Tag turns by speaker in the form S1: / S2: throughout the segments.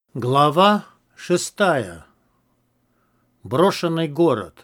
S1: Глава 6. Брошенный город.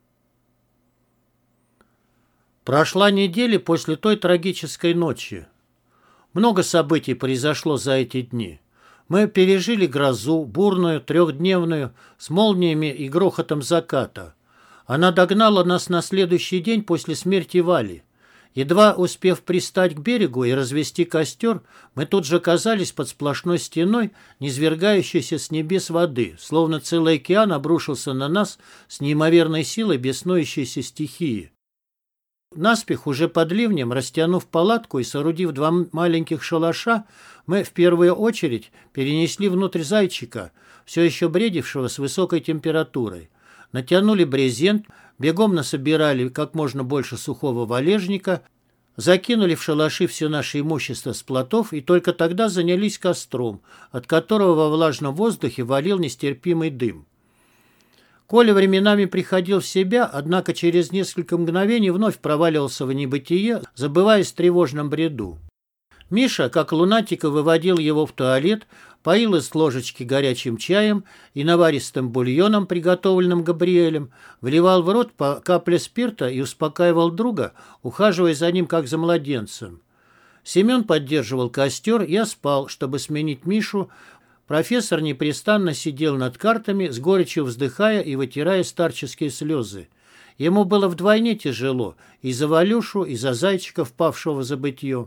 S1: Прошла неделя после той трагической ночи. Много событий произошло за эти дни. Мы пережили грозу, бурную, трехдневную, с молниями и грохотом заката. Она догнала нас на следующий день после смерти Вали. Едва успев пристать к берегу и развести костер, мы тут же оказались под сплошной стеной, низвергающейся с небес воды, словно целый океан обрушился на нас с неимоверной силой беснующейся стихии. Наспех, уже под ливнем, растянув палатку и соорудив два маленьких шалаша, мы в первую очередь перенесли внутрь зайчика, все еще бредившего с высокой температурой. Натянули брезент, бегом насобирали как можно больше сухого валежника, закинули в шалаши все наше имущество с плотов и только тогда занялись костром, от которого во влажном воздухе валил нестерпимый дым. Коля временами приходил в себя, однако через несколько мгновений вновь проваливался в небытие, забываясь в тревожном бреду. Миша, как лунатика, выводил его в туалет, поил из ложечки горячим чаем и наваристым бульоном, приготовленным Габриэлем, вливал в рот по капле спирта и успокаивал друга, ухаживая за ним, как за младенцем. Семен поддерживал костер, я спал, чтобы сменить Мишу. Профессор непрестанно сидел над картами, с горечью вздыхая и вытирая старческие слезы. Ему было вдвойне тяжело и за Валюшу, и за зайчика, впавшего в забытье.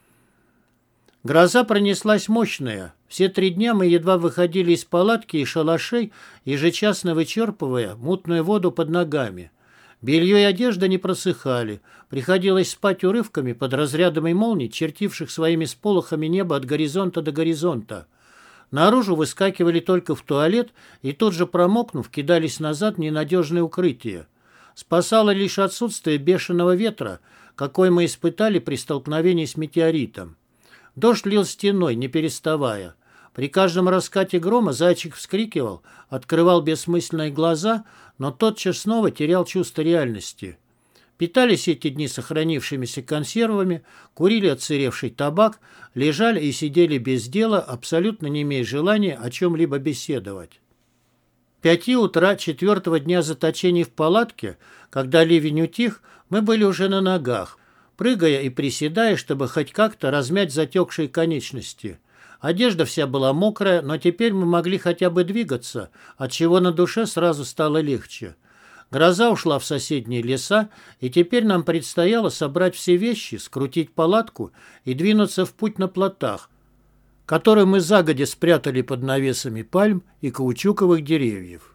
S1: Гроза пронеслась мощная. Все 3 дня мы едва выходили из палатки и шалашей, ежечасно вычерпывая мутную воду под ногами. Белье и одежда не просыхали. Приходилось спать урывками под разрядами молний, чертивших своими сполохами небо от горизонта до горизонта. Наружу выскакивали только в туалет и тут же, промокнув, кидались назад в ненадежное укрытие. Спасало лишь отсутствие бешеного ветра, какой мы испытали при столкновении с метеоритом. Дождь лил стеной, не переставая. При каждом раскате грома зайчик вскрикивал, открывал бессмысленные глаза, но тотчас снова терял чувство реальности. Питались эти дни сохранившимися консервами, курили отсыревший табак, лежали и сидели без дела, абсолютно не имея желания о чем-либо беседовать. К 5 утра 4-го дня заточения в палатке, когда ливень утих, мы были уже на ногах, прыгая и приседая, чтобы хоть как-то размять затекшие конечности. Одежда вся была мокрая, но теперь мы могли хотя бы двигаться, отчего на душе сразу стало легче. Гроза ушла в соседние леса, и теперь нам предстояло собрать все вещи, скрутить палатку и двинуться в путь на плотах, которые мы загодя спрятали под навесами пальм и каучуковых деревьев.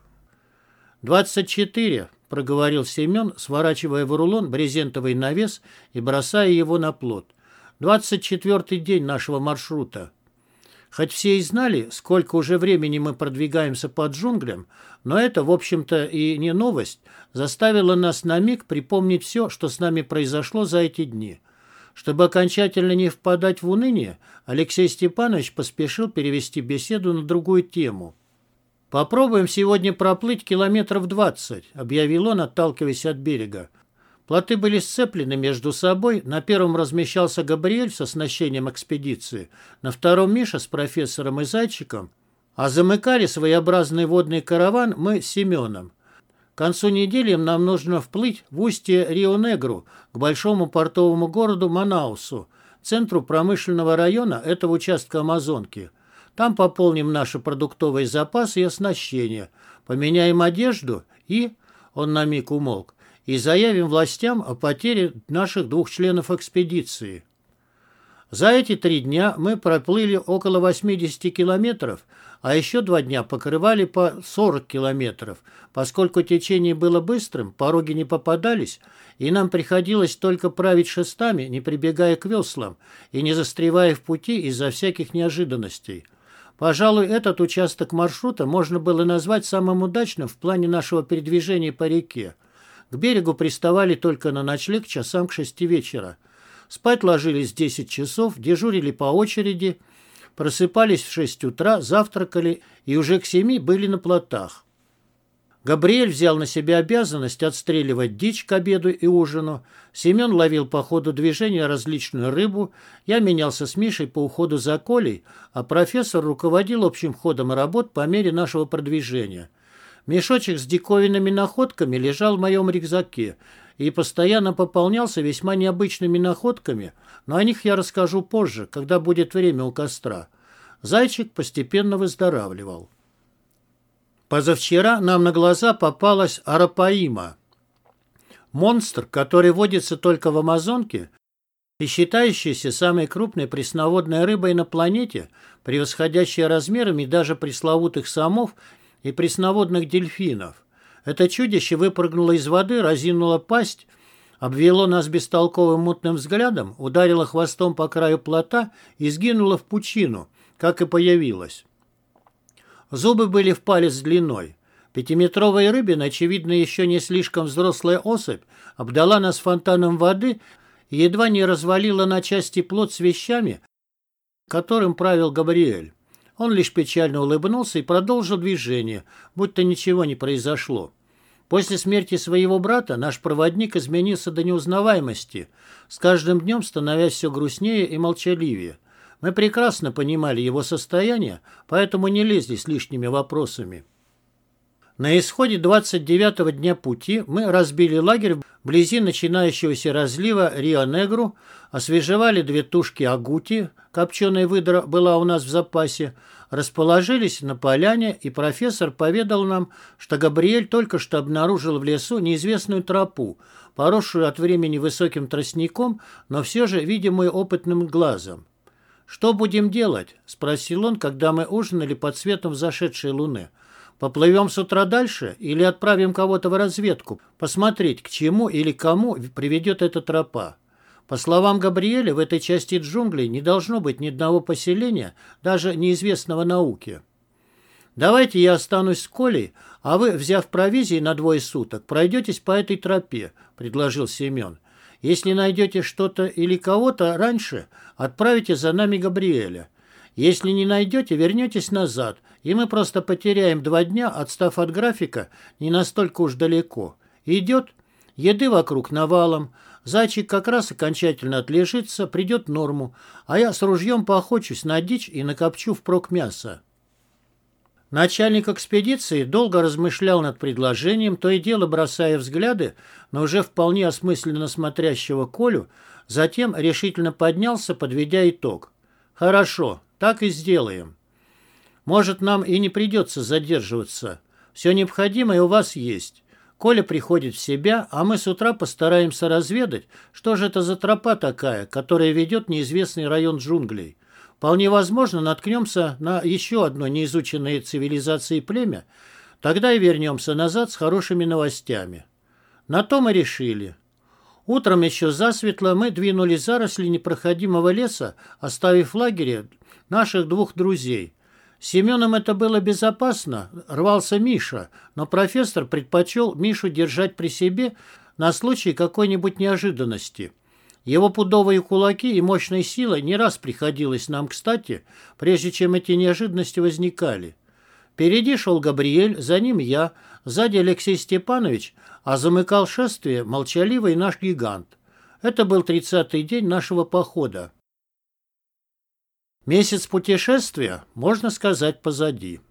S1: 24, — проговорил Семен, сворачивая в рулон брезентовый навес и бросая его на плот. 24-й день нашего маршрута. Хоть все и знали, сколько уже времени мы продвигаемся по джунглям, но это, в общем-то, и не новость, заставило нас на миг припомнить все, что с нами произошло за эти дни. Чтобы окончательно не впадать в уныние, Алексей Степанович поспешил перевести беседу на другую тему. «Попробуем сегодня проплыть километров 20», — объявил он, отталкиваясь от берега. Плоты были сцеплены между собой, на первом размещался Габриэль с оснащением экспедиции, на втором Миша с профессором и зайчиком, а замыкали своеобразный водный караван мы с Семеном. К концу недели нам нужно вплыть в устье Рио-Негру, к большому портовому городу Манаусу, центру промышленного района этого участка Амазонки. Там пополним наши продуктовые запасы и оснащение, поменяем одежду и, он на миг умолк, и заявим властям о потере наших 2 членов экспедиции. За эти 3 дня мы проплыли около 80 километров, а еще 2 дня покрывали по 40 километров, поскольку течение было быстрым, пороги не попадались, и нам приходилось только править шестами, не прибегая к веслам и не застревая в пути из-за всяких неожиданностей. Пожалуй, этот участок маршрута можно было назвать самым удачным в плане нашего передвижения по реке. К берегу приставали только на ночлег часам к 6 вечера. Спать ложились в 10 часов, дежурили по очереди, просыпались в 6 утра, завтракали и уже к 7 были на плотах. Габриэль взял на себя обязанность отстреливать дичь к обеду и ужину. Семен ловил по ходу движения различную рыбу. Я менялся с Мишей по уходу за Колей, а профессор руководил общим ходом работ по мере нашего продвижения. Мешочек с диковинными находками лежал в моем рюкзаке и постоянно пополнялся весьма необычными находками, но о них я расскажу позже, когда будет время у костра. Зайчик постепенно выздоравливал. Позавчера нам на глаза попалась арапаима. Монстр, который водится только в Амазонке и считающийся самой крупной пресноводной рыбой на планете, превосходящей размерами даже пресловутых самов и пресноводных дельфинов. Это чудище выпрыгнуло из воды, разинуло пасть, обвело нас бестолковым мутным взглядом, ударило хвостом по краю плота и сгинуло в пучину, как и появилось. Зубы были в палец длиной. Пятиметровая рыбина, очевидно, еще не слишком взрослая особь, обдала нас фонтаном воды и едва не развалила на части плот с вещами, которым правил Габриэль. Он лишь печально улыбнулся и продолжил движение, будто ничего не произошло. После смерти своего брата наш проводник изменился до неузнаваемости, с каждым днем становясь все грустнее и молчаливее. Мы прекрасно понимали его состояние, поэтому не лезли с лишними вопросами. На исходе 29-го дня пути мы разбили лагерь вблизи начинающегося разлива Рио-Негру, освежевали 2 тушки агути, копченая выдра была у нас в запасе, расположились на поляне, и профессор поведал нам, что Габриэль только что обнаружил в лесу неизвестную тропу, поросшую от времени высоким тростником, но все же видимую опытным глазом. «Что будем делать?» – спросил он, когда мы ужинали под светом взошедшей луны. «Поплывем с утра дальше или отправим кого-то в разведку, посмотреть, к чему или кому приведет эта тропа?» По словам Габриэля, в этой части джунглей не должно быть ни одного поселения, даже неизвестного науке. «Давайте я останусь с Колей, а вы, взяв провизии на 2 суток, пройдетесь по этой тропе», – предложил Семен. «Если найдете что-то или кого-то раньше, отправите за нами Габриэля. Если не найдете, вернетесь назад, и мы просто потеряем 2 дня, отстав от графика не настолько уж далеко. Идет? Еды вокруг навалом. Зайчик как раз окончательно отлежится, придет в норму, а я с ружьем поохочусь на дичь и накопчу впрок мяса». Начальник экспедиции долго размышлял над предложением, то и дело бросая взгляды на уже вполне осмысленно смотрящего Колю, затем решительно поднялся, подведя итог. «Хорошо, так и сделаем. Может, нам и не придется задерживаться. Все необходимое у вас есть. Коля приходит в себя, а мы с утра постараемся разведать, что же это за тропа такая, которая ведет в неизвестный район джунглей. Вполне возможно, наткнемся на еще одно неизученное цивилизацией племя, тогда и вернемся назад с хорошими новостями». На то мы решили. Утром еще засветло мы двинулись в заросли непроходимого леса, оставив в лагере наших 2 друзей. С Семеном это было безопасно, рвался Миша, но профессор предпочел Мишу держать при себе на случай какой-нибудь неожиданности. Его пудовые кулаки и мощной силой не раз приходилось нам кстати, прежде чем эти неожиданности возникали. Впереди шел Габриэль, за ним я, сзади Алексей Степанович, а замыкал шествие молчаливый наш гигант. Это был 30-й день нашего похода. Месяц путешествия, можно сказать, позади.